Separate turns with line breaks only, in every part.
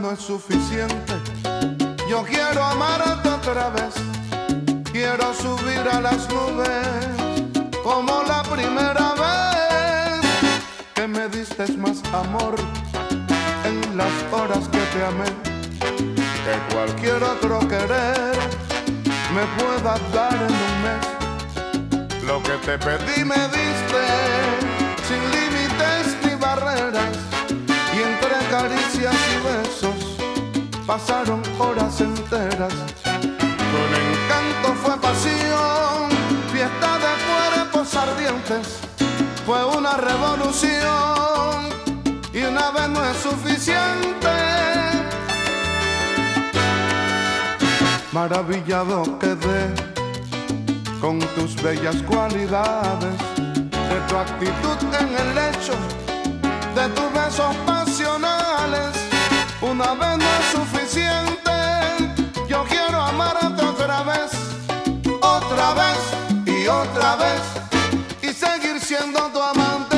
no es suficiente. Yo quiero amarte otra vez. Quiero subir a las nubes como la primera vez que me diste más amor en las horas que te amé, que cualquier otro querer me pueda dar en un mes. Lo que te pedí me diste, sin límites ni barreras, y entre caricias y besos pasaron horas enteras. Con encanto fue pasión, fiesta de cuerpos ardientes, fue una revolución y una vez no es suficiente. Maravillado quedé con tus bellas cualidades, de tu actitud en el lecho, de tus besos pasionales. Una vez no es suficiente, yo quiero amarte otra vez y otra vez, y seguir siendo tu amante.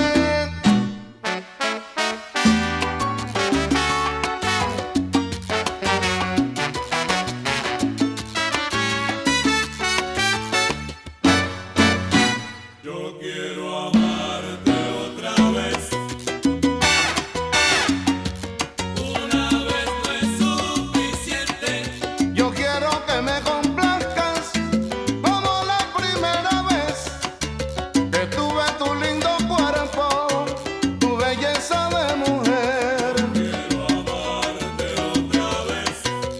Yo quiero amarte otra vez. Una vez no es suficiente.
Yo quiero que me complazcas como la primera vez que tuve tu lindo cuerpo, tu belleza de mujer.
Quiero amarte otra vez.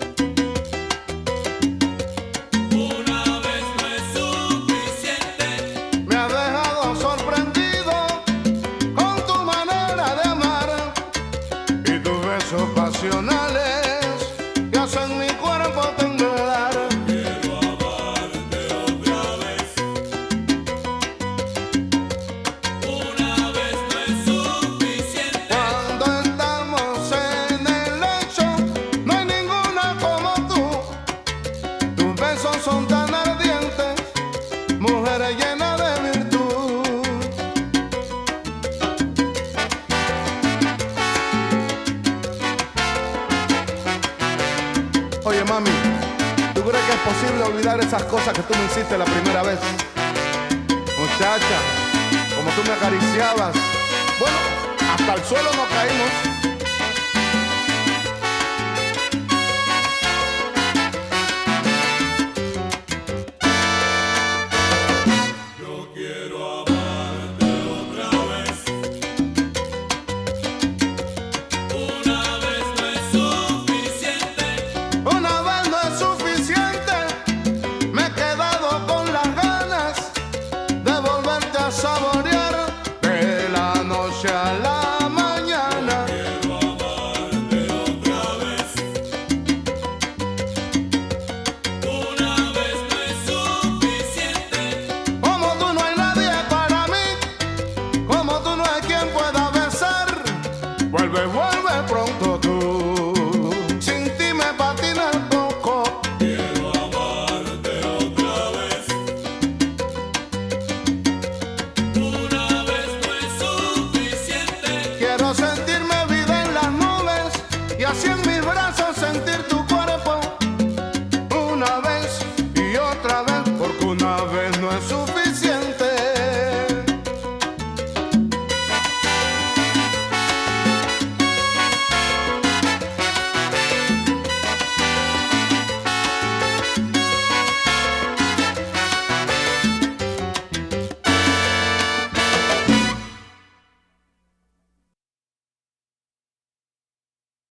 Una vez no es suficiente.
Me ha dejado sorprendido con tu manera de amar y tus besos pasionales que hacen mi cuerpo temblar.
Quiero amarte otra vez. Una vez no es suficiente.
Cuando estamos en el lecho no hay ninguna como tú. Tus besos son tan ardientes, mujer llena de virtud. Oye mami, ¿tú crees que es posible olvidar esas cosas que tú me hiciste la primera vez? Muchacha, como tú me acariciabas, bueno, hasta el suelo nos caímos.